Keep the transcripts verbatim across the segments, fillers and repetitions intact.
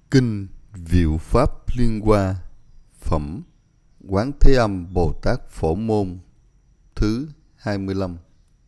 Kinh Diệu Pháp Liên Hoa, Phẩm Quán Thế Âm Bồ Tát Phổ Môn thứ hai mươi lăm.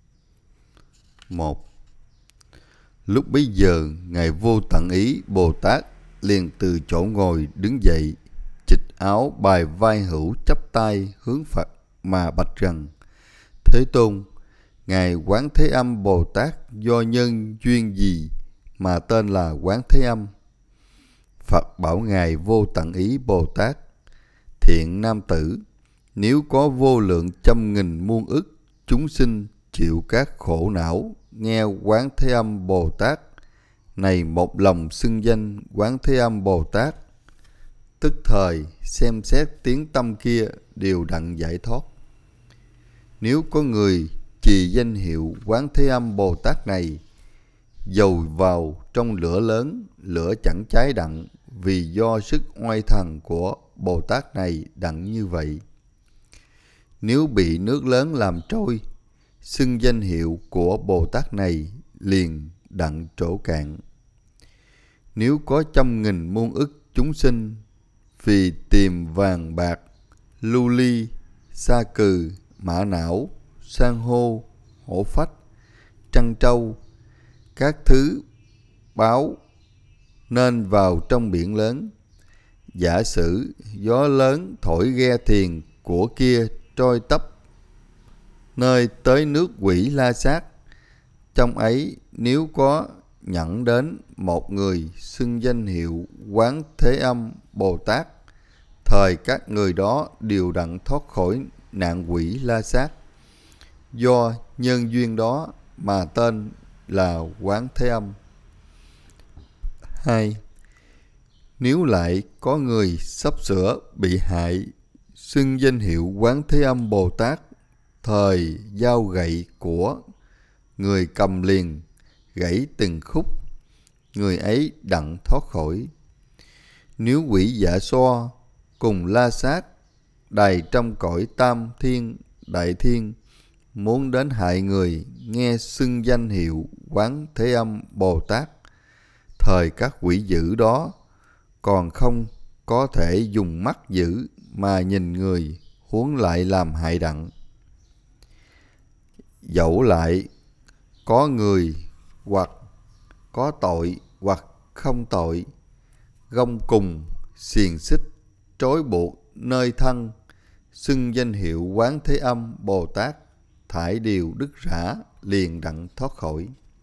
một. Lúc bấy giờ, Ngài Vô Tận Ý Bồ Tát liền từ chỗ ngồi đứng dậy, chịch áo bài vai hữu, chắp tay hướng Phật mà bạch rằng: Thế Tôn, Ngài Quán Thế Âm Bồ Tát do nhân duyên gì mà tên là Quán Thế Âm? Phật bảo Ngài Vô Tận Ý Bồ Tát: Thiện nam tử, nếu có vô lượng trăm nghìn muôn ức chúng sinh chịu các khổ não, nghe Quán Thế Âm Bồ Tát này một lòng xưng danh Quán Thế Âm Bồ Tát, tức thời xem xét tiếng tâm kia đều đặng giải thoát. Nếu có người trì danh hiệu Quán Thế Âm Bồ Tát này, dầu vào trong lửa lớn, lửa chẳng cháy đặng, vì do sức oai thần của Bồ Tát này đặng như vậy. Nếu bị nước lớn làm trôi, xưng danh hiệu của Bồ Tát này liền đặng trổ cạn. Nếu có trăm nghìn muôn ức chúng sinh vì tìm vàng bạc, lưu ly, sa cừ, mã não, san hô, hổ phách, trân trâu, các thứ báo nên vào trong biển lớn, giả sử gió lớn thổi ghe thuyền của kia trôi tấp nơi tới nước Quỷ La Sát, trong ấy nếu có nhận đến một người xưng danh hiệu Quán Thế Âm Bồ Tát, thời các người đó đều đặng thoát khỏi nạn Quỷ La Sát. Do nhân duyên đó mà tên là Quán Thế Âm. hai. Nếu lại có người sắp sửa bị hại, xưng danh hiệu Quán Thế Âm Bồ Tát, thời dao gậy của người cầm liền gãy từng khúc, người ấy đặng thoát khỏi. Nếu quỷ dạ xoa cùng La Sát đầy trong cõi tam thiên đại thiên muốn đến hại người, nghe xưng danh hiệu Quán Thế Âm Bồ Tát, thời các quỷ dữ đó còn không có thể dùng mắt dữ mà nhìn người, huống lại làm hại đặng. Dẫu lại có người hoặc có tội hoặc không tội, gông cùng xiềng xích trói buộc nơi thân, xưng danh hiệu Quán Thế Âm Bồ Tát, thải điều đứt rã, liền đặng thoát khỏi.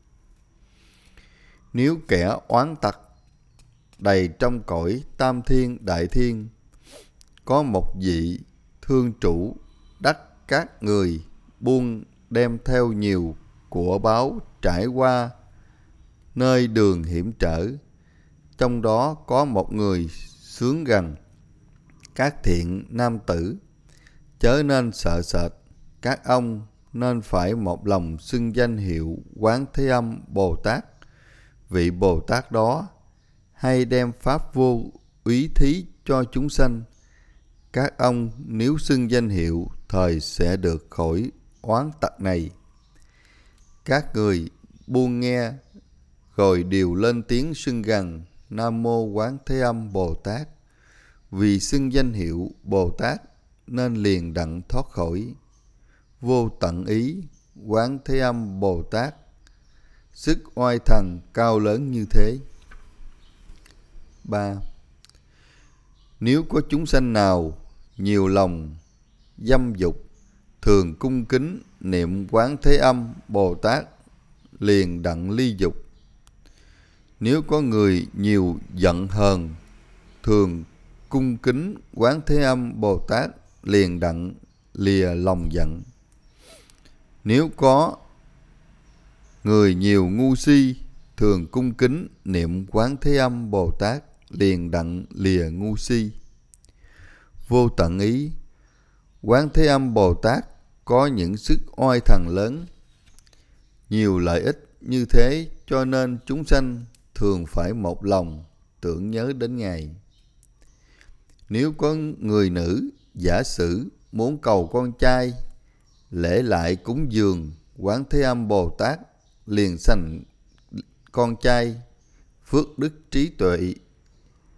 Nếu kẻ oán tặc đầy trong cõi tam thiên đại thiên có một vị thương chủ đắc các người buôn đem theo nhiều của báo trải qua nơi đường hiểm trở, trong đó có một người xướng gần: Các thiện nam tử, chớ nên sợ sệt, các ông nên phải một lòng xưng danh hiệu Quán Thế Âm Bồ Tát. Vị Bồ Tát đó hay đem pháp vô úy thí cho chúng sanh. Các ông nếu xưng danh hiệu, thời sẽ được khỏi oán tặc này. Các người buông nghe rồi đều lên tiếng xưng gần: Nam Mô Quán Thế Âm Bồ Tát. Vì xưng danh hiệu Bồ Tát nên liền đặng thoát khỏi. Vô Tận Ý Quán Thế Âm Bồ Tát, sức oai thần cao lớn như thế. ba. Nếu có chúng sanh nào nhiều lòng dâm dục, thường cung kính niệm Quán Thế Âm Bồ Tát, liền đặng ly dục. Nếu có người nhiều giận hờn, thường cung kính Quán Thế Âm Bồ Tát, liền đặng lìa lòng giận. Nếu có người nhiều ngu si, thường cung kính niệm Quán Thế Âm Bồ Tát, liền đặng lìa ngu si. Vô Tận Ý Quán Thế Âm Bồ Tát có những sức oai thần lớn, nhiều lợi ích như thế, cho nên chúng sanh thường phải một lòng tưởng nhớ đến Ngài. Nếu có người nữ giả sử muốn cầu con trai, lễ lại cúng dường Quán Thế Âm Bồ Tát, liền sanh con trai phước đức trí tuệ,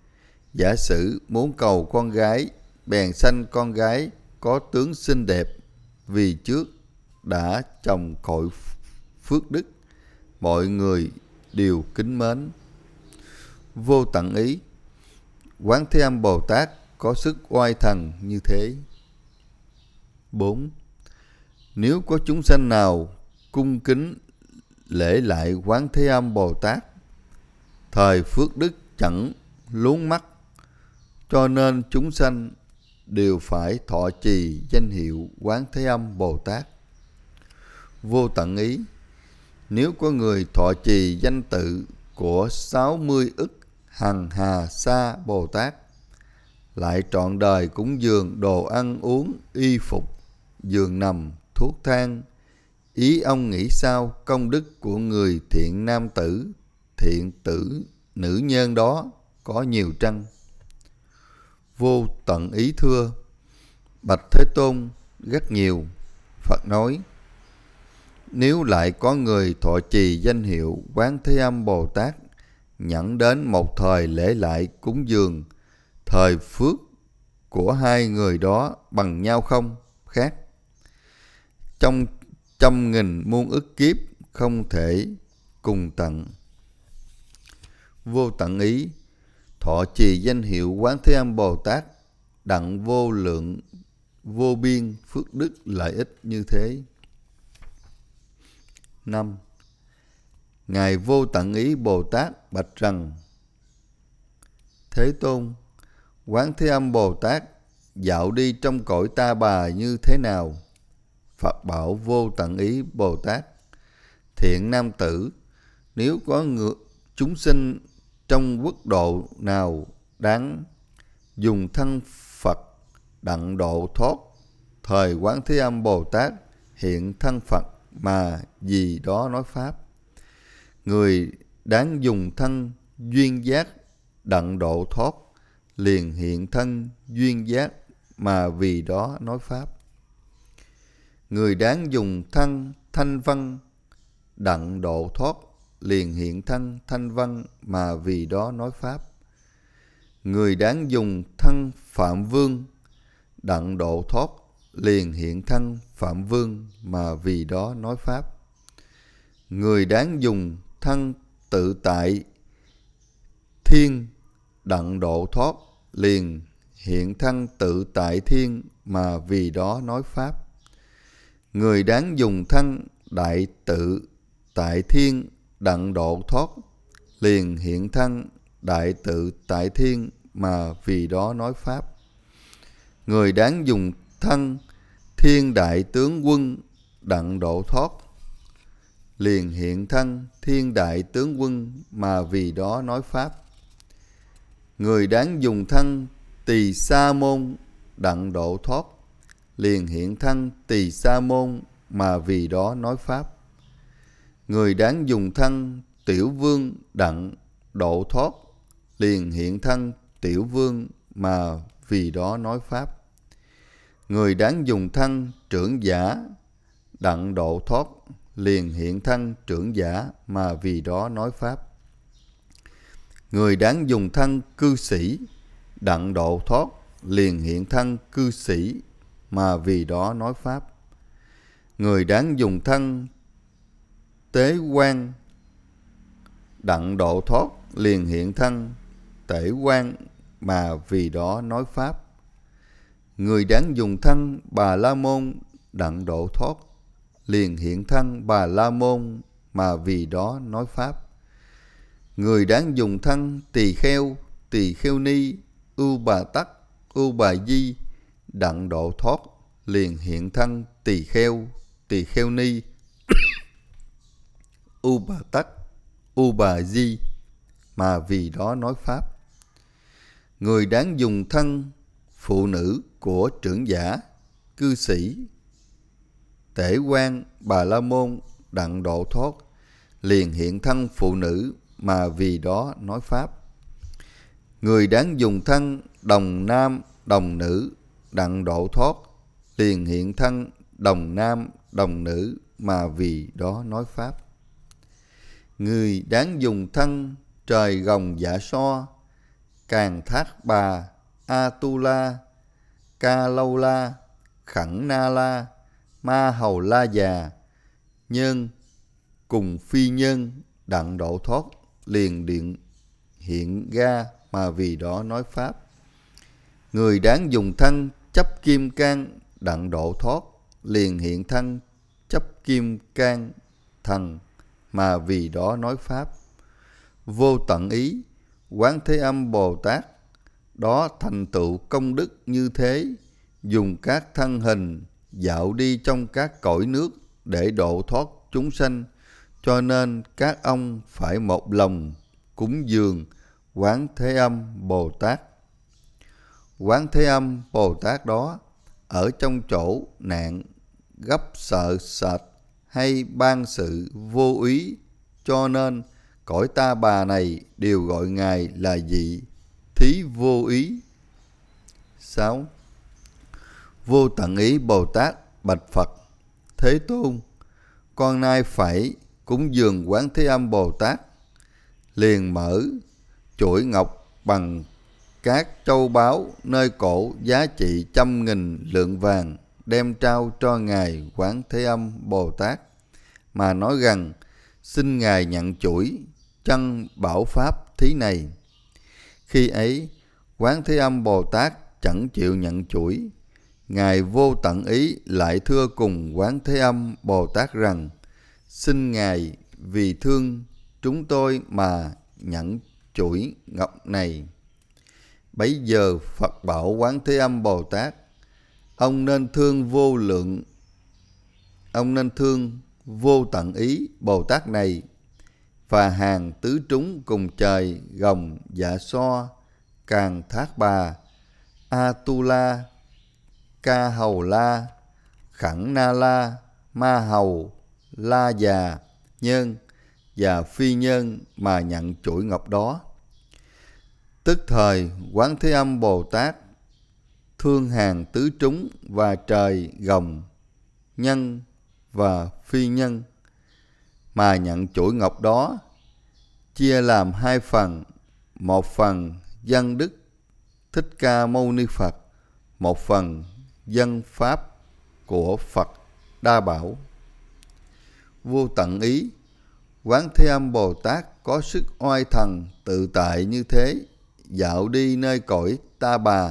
Giả sử muốn cầu con gái, bèn sanh con gái có tướng xinh đẹp, vì trước đã trồng cội phước đức, mọi người đều kính mến. Vô tận ý, Quán Thế Âm Bồ Tát có sức oai thần như thế. bốn. Nếu có chúng sanh nào cung kính lễ lại Quán Thế Âm Bồ Tát, thời phước đức chẳng lún mắt, cho nên chúng sanh đều phải thọ trì danh hiệu Quán Thế Âm Bồ Tát. Vô tận ý, nếu có người thọ trì danh tự của sáu mươi ức hằng hà sa Bồ Tát, lại trọn đời cúng dường đồ ăn uống, y phục, giường nằm, thuốc thang, ý ông nghĩ sao công đức của người thiện nam tử, thiện tử nữ nhân đó có nhiều trăng? Vô tận ý thưa: Bạch Thế Tôn, rất nhiều. Phật nói: Nếu lại có người thọ trì danh hiệu Quán Thế Âm Bồ Tát, nhẫn đến một thời lễ lại cúng dường, thời phước của hai người đó bằng nhau không? Khác. Trong trăm nghìn muôn ức kiếp không thể cùng tận. Vô tận ý, thọ trì danh hiệu Quán Thế Âm Bồ Tát đặng vô lượng vô biên phước đức lợi ích như thế. năm. Ngài Vô Tận Ý Bồ Tát bạch rằng: Thế Tôn, Quán Thế Âm Bồ Tát dạo đi trong cõi ta bà như thế nào? Phật bảo Vô Tận Ý Bồ Tát: Thiện nam tử, nếu có người, chúng sinh trong quốc độ nào đáng dùng thân Phật đặng độ thoát, thời Quán Thế Âm Bồ Tát hiện thân Phật mà vì đó nói pháp. Người đáng dùng thân duyên giác đặng độ thoát, liền hiện thân duyên giác mà vì đó nói pháp. Người đáng dùng thân thanh văn đặng độ thoát, liền hiện thân thanh văn mà vì đó nói pháp. Người đáng dùng thân phạm vương đặng độ thoát, liền hiện thân phạm vương mà vì đó nói pháp. Người đáng dùng thân tự tại thiên đặng độ thoát, liền hiện thân tự tại thiên mà vì đó nói pháp. Người đáng dùng thân đại tự tại thiên đặng độ thoát, liền hiện thân đại tự tại thiên mà vì đó nói pháp. Người đáng dùng thân thiên đại tướng quân đặng độ thoát, liền hiện thân thiên đại tướng quân mà vì đó nói pháp. Người đáng dùng thân tỳ sa môn đặng độ thoát, liền hiện thân tỳ sa môn mà vì đó nói pháp. Người đáng dùng thân tiểu vương đặng độ thoát, liền hiện thân tiểu vương mà vì đó nói pháp. Người đáng dùng thân trưởng giả đặng độ thoát, liền hiện thân trưởng giả mà vì đó nói pháp. Người đáng dùng thân cư sĩ đặng độ thoát, liền hiện thân cư sĩ mà vì đó nói pháp. Người đáng dùng thân tế quan đặng độ thoát, liền hiện thân tể quan mà vì đó nói pháp. Người đáng dùng thân Bà La Môn đặng độ thoát, liền hiện thân Bà La Môn mà vì đó nói pháp. Người đáng dùng thân tỳ kheo, tỳ kheo ni, ưu bà tắc, ưu bà di đặng độ thoát, liền hiện thân tỳ kheo, tỳ kheo ni, ưu bà tắc, ưu bà di mà vì đó nói pháp. Người đáng dùng thân phụ nữ của trưởng giả, cư sĩ, tể quan, Bà La Môn đặng độ thoát, liền hiện thân phụ nữ mà vì đó nói pháp. Người đáng dùng thân đồng nam, đồng nữ đặng độ thoát, liền hiện thân đồng nam, đồng nữ mà vì đó nói pháp. Người đáng dùng thân trời gồng dạ so, Càn Thác Bà, Atula, Ca Lâu La, Khẩn Na La, Ma Hầu La Già, Nhân cùng phi nhân đặng độ thoát, liền điện hiện ra mà vì đó nói pháp. Người đáng dùng thân chấp kim cang đặng độ thoát, liền hiện thân chấp kim cang thần mà vì đó nói pháp. Vô tận ý, Quán Thế Âm Bồ Tát đó thành tựu công đức như thế, dùng các thân hình dạo đi trong các cõi nước để độ thoát chúng sanh, cho nên các ông phải một lòng cúng dường Quán Thế Âm Bồ Tát. Quán Thế Âm Bồ Tát đó ở trong chỗ nạn, gấp sợ sệt hay ban sự vô úy, cho nên cõi Ta Bà này đều gọi Ngài là vị thí vô úy. sáu. Vô tận ý Bồ Tát bạch Phật: Thế Tôn, con nay phải cúng dường Quán Thế Âm Bồ Tát. Liền mở chuỗi ngọc bằng các châu báu nơi cổ giá trị trăm nghìn lượng vàng, đem trao cho Ngài Quán Thế Âm Bồ Tát, mà nói rằng: xin Ngài nhận chuỗi chân bảo pháp thí này. Khi ấy, Quán Thế Âm Bồ Tát chẳng chịu nhận chuỗi. Ngài vô tận ý lại thưa cùng Quán Thế Âm Bồ Tát rằng: xin Ngài vì thương chúng tôi mà nhận chuỗi ngọc này. Bấy giờ Phật bảo Quán Thế Âm Bồ Tát: ông nên thương vô lượng, ông nên thương vô tận ý Bồ Tát này, và hàng tứ chúng cùng trời gồng Dạ So, Càn Thác Bà, Atula, Ca Hầu La, Khẩn Na La, Ma Hầu La Già, Nhân và phi nhân mà nhận chuỗi ngọc đó. Tức thời Quán Thế Âm Bồ Tát thương hàng tứ chúng và trời gồng, nhân và phi nhân mà nhận chuỗi ngọc đó, chia làm hai phần: một phần dân đức Thích Ca Mâu Ni Phật, một phần dân pháp của Phật Đa Bảo. Vô tận ý, Quán Thế Âm Bồ Tát có sức oai thần tự tại như thế, dạo đi nơi cõi Ta Bà.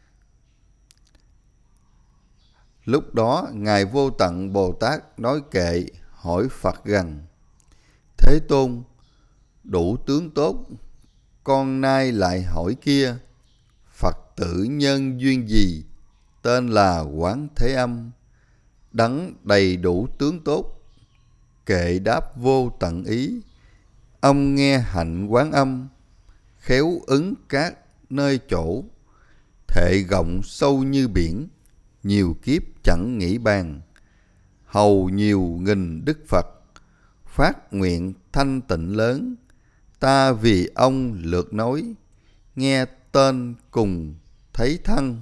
Lúc đó Ngài Vô Tận Bồ Tát nói kệ hỏi Phật rằng: Thế Tôn, đủ tướng tốt, con nay lại hỏi kia, Phật tử nhân duyên gì, tên là Quán Thế Âm, đấng đầy đủ tướng tốt? Kệ đáp vô tận ý: ông nghe hạnh Quán Âm, khéo ứng các nơi chỗ, thệ rộng sâu như biển, nhiều kiếp chẳng nghĩ bàn. Hầu nhiều nghìn Đức Phật, phát nguyện thanh tịnh lớn, ta vì ông lượt nói, nghe tên cùng thấy thân.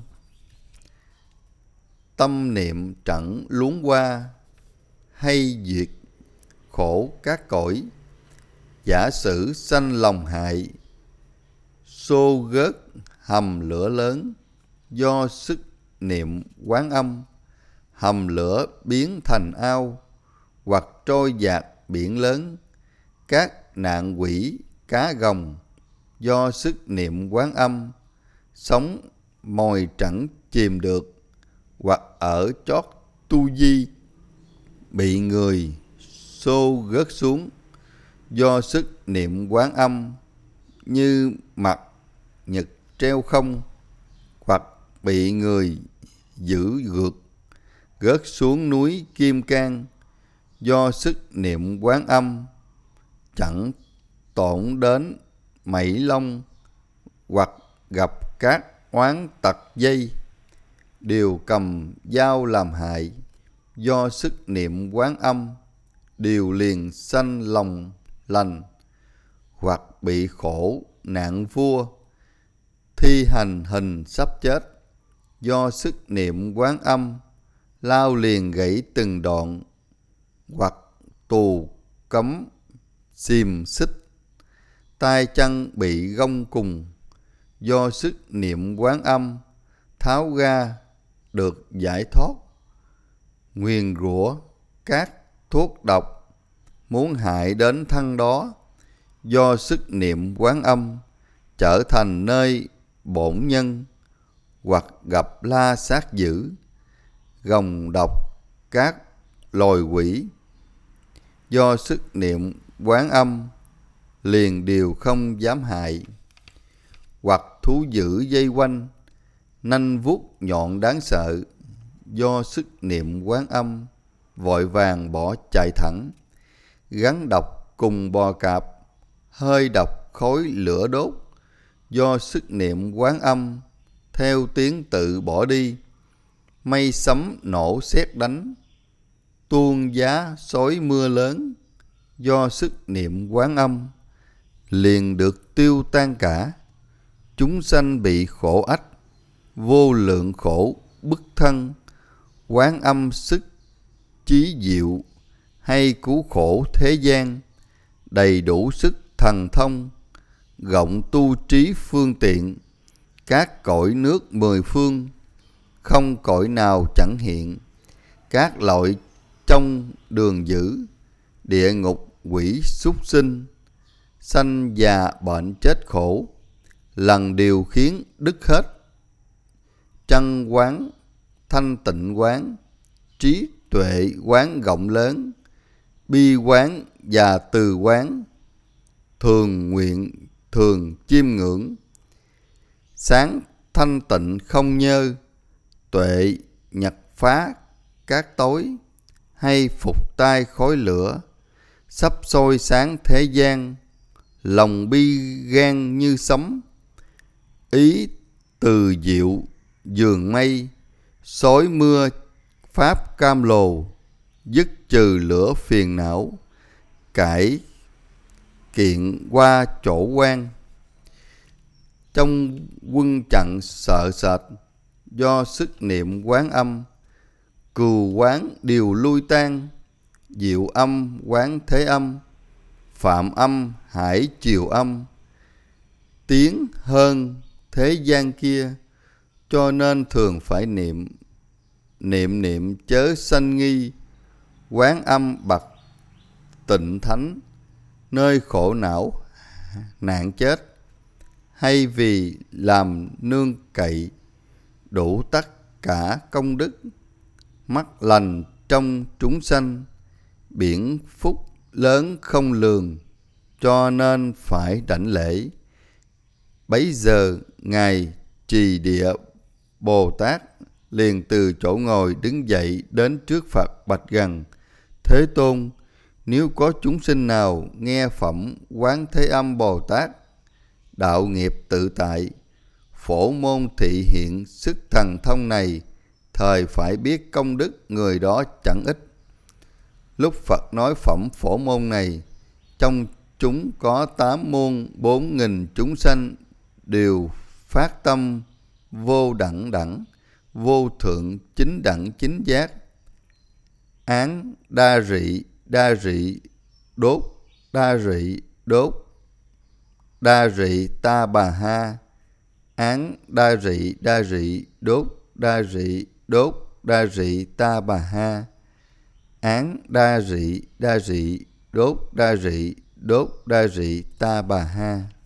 Tâm niệm chẳng luống qua, hay diệt khổ các cõi, giả sử sanh lòng hại, xô gớt hầm lửa lớn, do sức niệm Quán Âm, hầm lửa biến thành ao, hoặc trôi dạt biển lớn. Các nạn quỷ cá gồng, do sức niệm Quán Âm, sống mồi chẳng chìm được, hoặc ở chót tu di, bị người xô gớt xuống, do sức niệm Quán Âm, như mặt nhật treo không, hoặc bị người giữ gượt gớt xuống núi Kim Cang, do sức niệm Quán Âm, chẳng tổn đến Mảy Long, hoặc gặp các oán tật dây, đều cầm dao làm hại, do sức niệm Quán Âm, đều liền sanh lòng lành, hoặc bị khổ nạn vua, thi hành hình sắp chết, do sức niệm Quán Âm, lao liền gãy từng đoạn, hoặc tù cấm xìm xích, tay chân bị gông cùng, do sức niệm Quán Âm tháo ra được giải thoát. Nguyền rủa các thuốc độc muốn hại đến thân đó, do sức niệm Quán Âm trở thành nơi bổn nhân, hoặc gặp la sát dữ, gồng độc các loài quỷ, do sức niệm Quán Âm liền đều không dám hại. Hoặc thú dữ dây quanh, nanh vuốt nhọn đáng sợ, do sức niệm Quán Âm vội vàng bỏ chạy thẳng. Rắn độc cùng bò cạp, hơi độc khói lửa đốt, do sức niệm Quán Âm theo tiếng tự bỏ đi. Mây sấm nổ sét đánh, tuôn giá xối mưa lớn, do sức niệm Quán Âm liền được tiêu tan cả. Chúng sanh bị khổ ách, vô lượng khổ bức thân, Quán Âm sức chí diệu, hay cứu khổ thế gian, đầy đủ sức thần thông, rộng tu trí phương tiện, các cõi nước mười phương, không cõi nào chẳng hiện. Các loại trong đường dữ, địa ngục quỷ súc sinh, sanh già bệnh chết khổ, lần điều khiến đứt hết. Chân quán, thanh tịnh quán, trí tuệ quán rộng lớn, bi quán và từ quán, thường nguyện thường chiêm ngưỡng. Sáng thanh tịnh không nhơ, tuệ nhật phá các tối, hay phục tai khói lửa, sắp soi sáng thế gian, lòng bi gan như sấm. Ý từ diệu dường mây, xối mưa pháp cam lồ, dứt trừ lửa phiền não, cải kiện qua chỗ quan. Trong quân trận sợ sệt, do sức niệm Quán Âm cừu quán đều lui tan. Diệu âm quán thế âm, phạm âm hải triều âm, tiến hơn thế gian kia, cho nên thường phải niệm. Niệm niệm chớ sanh nghi, Quán Âm bậc tịnh thánh, nơi khổ não nạn chết, hay vì làm nương cậy, đủ tất cả công đức, mắt lành trong chúng sanh, biển phúc lớn không lường, cho nên phải đảnh lễ. Bấy giờ ngài Trì Địa Bồ Tát liền từ chỗ ngồi đứng dậy đến trước Phật bạch rằng: Thế Tôn, nếu có chúng sinh nào nghe phẩm Quán Thế Âm Bồ Tát, đạo nghiệp tự tại, phổ môn thị hiện sức thần thông này, thời phải biết công đức người đó chẳng ít. Lúc Phật nói phẩm phổ môn này, trong chúng có tám môn bốn nghìn chúng sanh đều phát tâm vô đẳng đẳng, vô thượng chính đẳng chính giác, án đa rị đa rị đốt đa rị đốt đa rị ta bà ha, án đa rị đa rị đốt đa rị đốt đa rị ta bà ha, án đa rị đa rị đốt đa rị đốt đa rị ta bà ha.